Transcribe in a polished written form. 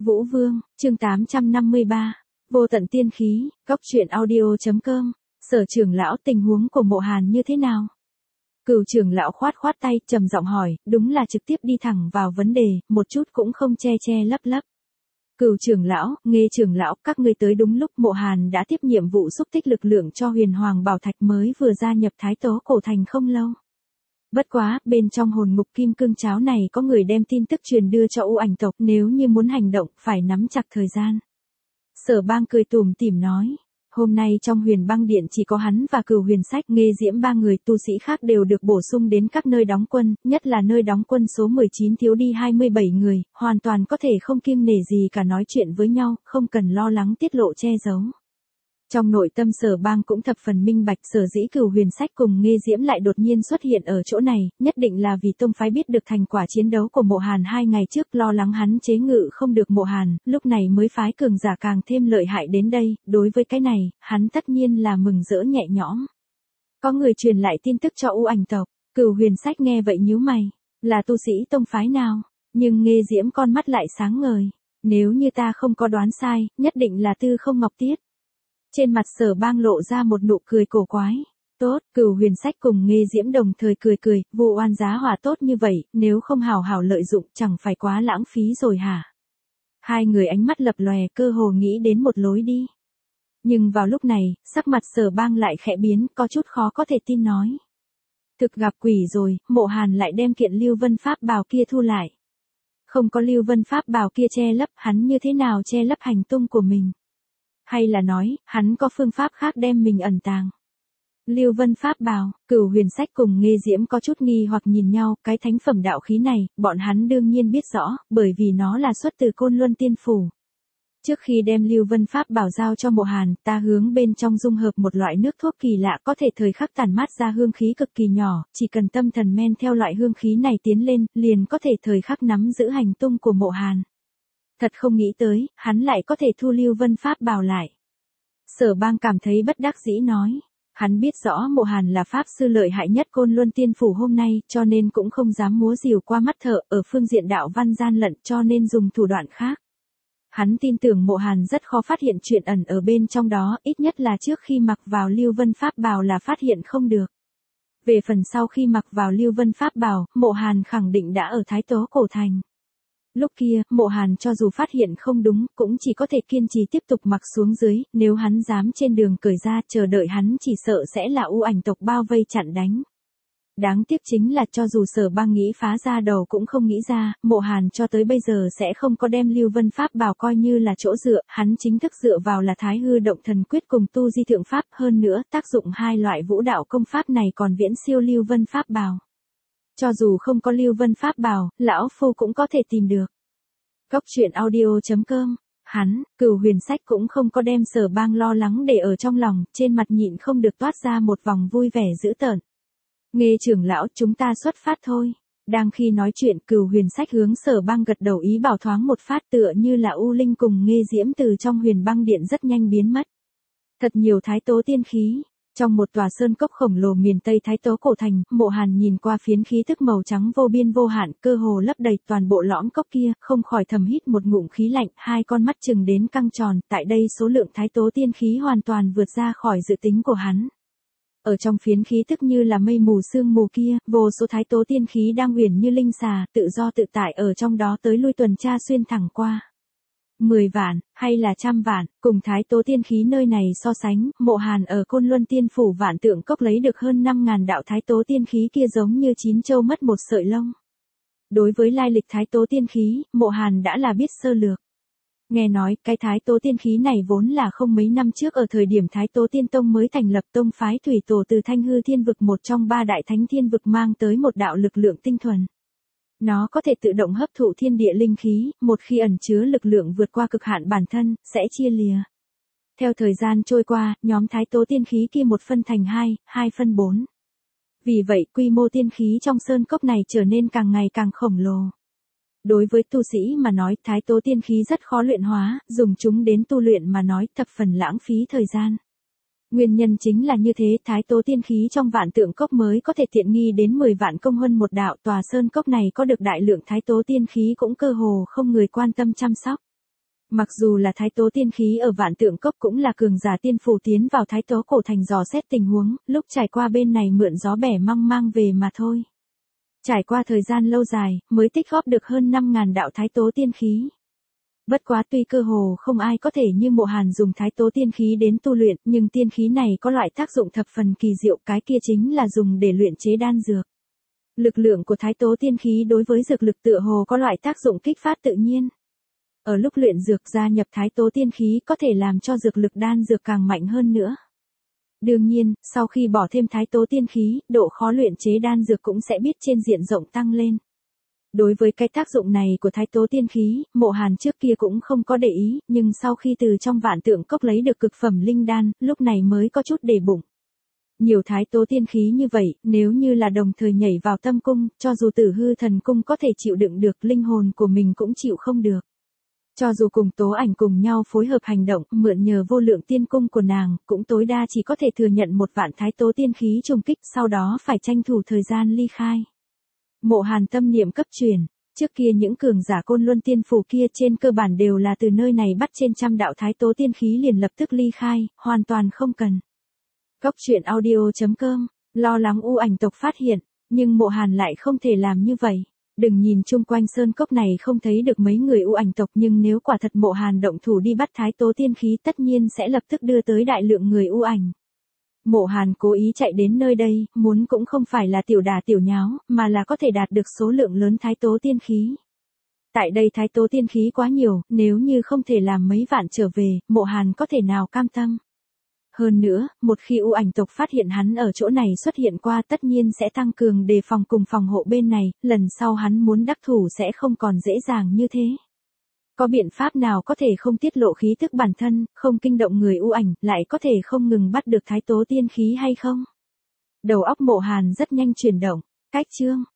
Vũ Vương, chương 853. Vô tận tiên khí, góc truyện audio.com. Sở trưởng lão, tình huống của Mộ Hàn như thế nào? Cửu trưởng lão khoát khoát tay, trầm giọng hỏi, đúng là trực tiếp đi thẳng vào vấn đề, một chút cũng không che che lấp lấp. Cửu trưởng lão, Nghê trưởng lão, các ngươi tới đúng lúc. Mộ Hàn đã tiếp nhiệm vụ xúc tích lực lượng cho Huyền Hoàng Bảo Thạch mới vừa gia nhập Thái Tố Cổ Thành không lâu. Bất quá, bên trong hồn ngục kim cương cháo này có người đem tin tức truyền đưa cho U Ảnh tộc, nếu như muốn hành động, phải nắm chặt thời gian. Sở Bang cười tủm tỉm nói, hôm nay trong Huyền Băng Điện chỉ có hắn và Cửu Huyền Sách, Nghê Diễm ba người tu sĩ khác đều được bổ sung đến các nơi đóng quân, nhất là nơi đóng quân số 19 thiếu đi 27 người, hoàn toàn có thể không kiêng nể gì cả nói chuyện với nhau, không cần lo lắng tiết lộ che giấu. Trong nội tâm Sở Bang cũng thập phần minh bạch, sở dĩ Cửu Huyền Sách cùng Nghê Diễm lại đột nhiên xuất hiện ở chỗ này, nhất định là vì tông phái biết được thành quả chiến đấu của Mộ Hàn 2 ngày trước, lo lắng hắn chế ngự không được Mộ Hàn, lúc này mới phái cường giả càng thêm lợi hại đến đây, đối với cái này, hắn tất nhiên là mừng rỡ nhẹ nhõm. Có người truyền lại tin tức cho U Ảnh tộc, Cửu Huyền Sách nghe vậy nhíu mày, là tu sĩ tông phái nào? Nhưng Nghê Diễm con mắt lại sáng ngời, nếu như ta không có đoán sai, nhất định là Tư Không Ngọc Tiết. Trên mặt Sở Bang lộ ra một nụ cười cổ quái. Tốt, Cửu Huyền Sách cùng Nghê Diễm đồng thời cười, vụ oan giá hỏa tốt như vậy, nếu không hào hào lợi dụng chẳng phải quá lãng phí rồi hả? Hai người ánh mắt lập lòe, cơ hồ nghĩ đến một lối đi. Nhưng vào lúc này, sắc mặt Sở Bang lại khẽ biến, có chút khó có thể tin nói. Thực gặp quỷ rồi, Mộ Hàn lại đem kiện Lưu Vân Pháp bào kia thu lại. Không có Lưu Vân Pháp bào kia che lấp, hắn như thế nào che lấp hành tung của mình? Hay là nói, hắn có phương pháp khác đem mình ẩn tàng? Lưu Vân Pháp bào, Cửu Huyền Sách cùng Nghê Diễm có chút nghi hoặc nhìn nhau, cái thánh phẩm đạo khí này, bọn hắn đương nhiên biết rõ, bởi vì nó là xuất từ Côn Luân Tiên Phủ. Trước khi đem Lưu Vân Pháp bảo giao cho Mộ Hàn, ta hướng bên trong dung hợp một loại nước thuốc kỳ lạ có thể thời khắc tản mát ra hương khí cực kỳ nhỏ, chỉ cần tâm thần men theo loại hương khí này tiến lên, liền có thể thời khắc nắm giữ hành tung của Mộ Hàn. Thật không nghĩ tới, hắn lại có thể thu Lưu Vân Pháp bào lại. Sở Bang cảm thấy bất đắc dĩ nói. Hắn biết rõ Mộ Hàn là pháp sư lợi hại nhất Côn Luân Tiên Phủ hôm nay, cho nên cũng không dám múa rìu qua mắt thợ, ở phương diện đạo văn gian lận, cho nên dùng thủ đoạn khác. Hắn tin tưởng Mộ Hàn rất khó phát hiện chuyện ẩn ở bên trong đó, ít nhất là trước khi mặc vào Lưu Vân Pháp bào là phát hiện không được. Về phần sau khi mặc vào Lưu Vân Pháp bào, Mộ Hàn khẳng định đã ở Thái Tố Cổ Thành. Lúc kia, Mộ Hàn cho dù phát hiện không đúng, cũng chỉ có thể kiên trì tiếp tục mặc xuống dưới, nếu hắn dám trên đường cởi ra, chờ đợi hắn chỉ sợ sẽ là U Ảnh tộc bao vây chặn đánh. Đáng tiếc chính là cho dù Sở Bang nghĩ phá ra đầu cũng không nghĩ ra, Mộ Hàn cho tới bây giờ sẽ không có đem Lưu Vân Pháp bào coi như là chỗ dựa, hắn chính thức dựa vào là Thái Hư Động Thần Quyết cùng Tu Di Thượng Pháp, hơn nữa, tác dụng hai loại vũ đạo công pháp này còn viễn siêu Lưu Vân Pháp bào. Cho dù không có Lưu Vân Pháp bào, lão phu cũng có thể tìm được. Góc truyện audio.com. Hắn, Cửu Huyền Sách cũng không có đem Sở Bang lo lắng để ở trong lòng, trên mặt nhịn không được toát ra một vòng vui vẻ dữ tợn. Nghê trưởng lão, chúng ta xuất phát thôi. Đang khi nói chuyện, Cửu Huyền Sách hướng Sở Bang gật đầu ý bảo thoáng một phát, tựa như là U Linh cùng Nghê Diễm từ trong Huyền Băng Điện rất nhanh biến mất. Thật nhiều thái tố tiên khí. Trong một tòa sơn cốc khổng lồ miền Tây Thái Tố Cổ Thành, Mộ Hàn nhìn qua phiến khí tức màu trắng vô biên vô hạn, cơ hồ lấp đầy toàn bộ lõm cốc kia, không khỏi thầm hít một ngụm khí lạnh, hai con mắt chừng đến căng tròn, tại đây số lượng thái tố tiên khí hoàn toàn vượt ra khỏi dự tính của hắn. Ở trong phiến khí tức như là mây mù sương mù kia, vô số thái tố tiên khí đang uyển như linh xà, tự do tự tại ở trong đó tới lui tuần tra xuyên thẳng qua. 10 vạn, hay là trăm vạn, cùng thái tố tiên khí nơi này so sánh, Mộ Hàn ở Côn Luân Tiên Phủ Vạn Tượng Cốc lấy được hơn 5.000 đạo thái tố tiên khí kia giống như chín châu mất một sợi lông. Đối với lai lịch thái tố tiên khí, Mộ Hàn đã là biết sơ lược. Nghe nói, cái thái tố tiên khí này vốn là không mấy năm trước ở thời điểm Thái Tố Tiên Tông mới thành lập tông phái thủy tổ từ Thanh Hư Thiên Vực, một trong ba đại thánh thiên vực, mang tới một đạo lực lượng tinh thuần. Nó có thể tự động hấp thụ thiên địa linh khí, một khi ẩn chứa lực lượng vượt qua cực hạn bản thân, sẽ chia lìa. Theo thời gian trôi qua, nhóm thái tố tiên khí kia một phân thành hai phân 4. Vì vậy, quy mô tiên khí trong sơn cốc này trở nên càng ngày càng khổng lồ. Đối với tu sĩ mà nói, thái tố tiên khí rất khó luyện hóa, dùng chúng đến tu luyện mà nói, thập phần lãng phí thời gian. Nguyên nhân chính là như thế, thái tố tiên khí trong Vạn Tượng Cốc mới có thể tiện nghi đến 10 vạn công huân một đạo, tòa sơn cốc này có được đại lượng thái tố tiên khí cũng cơ hồ không người quan tâm chăm sóc. Mặc dù là thái tố tiên khí ở Vạn Tượng Cốc cũng là cường giả tiên phù tiến vào thái tố cổ thành dò xét tình huống, lúc trải qua bên này mượn gió bẻ măng mang về mà thôi. Trải qua thời gian lâu dài, mới tích góp được hơn 5.000 đạo thái tố tiên khí. Bất quá tuy cơ hồ không ai có thể như Mộ Hàn dùng thái tố tiên khí đến tu luyện, nhưng tiên khí này có loại tác dụng thập phần kỳ diệu, cái kia chính là dùng để luyện chế đan dược. Lực lượng của thái tố tiên khí đối với dược lực tựa hồ có loại tác dụng kích phát tự nhiên. Ở lúc luyện dược gia nhập thái tố tiên khí có thể làm cho dược lực đan dược càng mạnh hơn nữa. Đương nhiên, sau khi bỏ thêm thái tố tiên khí, độ khó luyện chế đan dược cũng sẽ biết trên diện rộng tăng lên. Đối với cái tác dụng này của thái tố tiên khí, Mộ Hàn trước kia cũng không có để ý, nhưng sau khi từ trong Vạn Tượng Cốc lấy được cực phẩm linh đan, lúc này mới có chút để bụng. Nhiều thái tố tiên khí như vậy, nếu như là đồng thời nhảy vào tâm cung, cho dù Tử Hư Thần Cung có thể chịu đựng được, linh hồn của mình cũng chịu không được. Cho dù cùng Tố Ảnh cùng nhau phối hợp hành động, mượn nhờ vô lượng tiên cung của nàng, cũng tối đa chỉ có thể thừa nhận 1 vạn thái tố tiên khí trùng kích, sau đó phải tranh thủ thời gian ly khai. Mộ Hàn tâm niệm cấp truyền, trước kia những cường giả Côn Luân tiên phù kia trên cơ bản đều là từ nơi này bắt trên trăm đạo thái tố tiên khí liền lập tức ly khai, hoàn toàn không cần. Cốc truyện audio.com, lo lắng u ảnh tộc phát hiện, nhưng Mộ Hàn lại không thể làm như vậy. Đừng nhìn chung quanh sơn cốc này không thấy được mấy người u ảnh tộc, nhưng nếu quả thật Mộ Hàn động thủ đi bắt thái tố tiên khí tất nhiên sẽ lập tức đưa tới đại lượng người u ảnh. Mộ Hàn cố ý chạy đến nơi đây, muốn cũng không phải là tiểu đà tiểu nháo, mà là có thể đạt được số lượng lớn thái tố tiên khí. Tại đây thái tố tiên khí quá nhiều, nếu như không thể làm mấy vạn trở về, Mộ Hàn có thể nào cam tâm. Hơn nữa, một khi u ảnh tộc phát hiện hắn ở chỗ này xuất hiện qua tất nhiên sẽ tăng cường đề phòng cùng phòng hộ bên này, lần sau hắn muốn đắc thủ sẽ không còn dễ dàng như thế. Có biện pháp nào có thể không tiết lộ khí thức bản thân, không kinh động người u ảnh, lại có thể không ngừng bắt được thái tố tiên khí hay không? Đầu óc Mộ Hàn rất nhanh chuyển động. Cách chương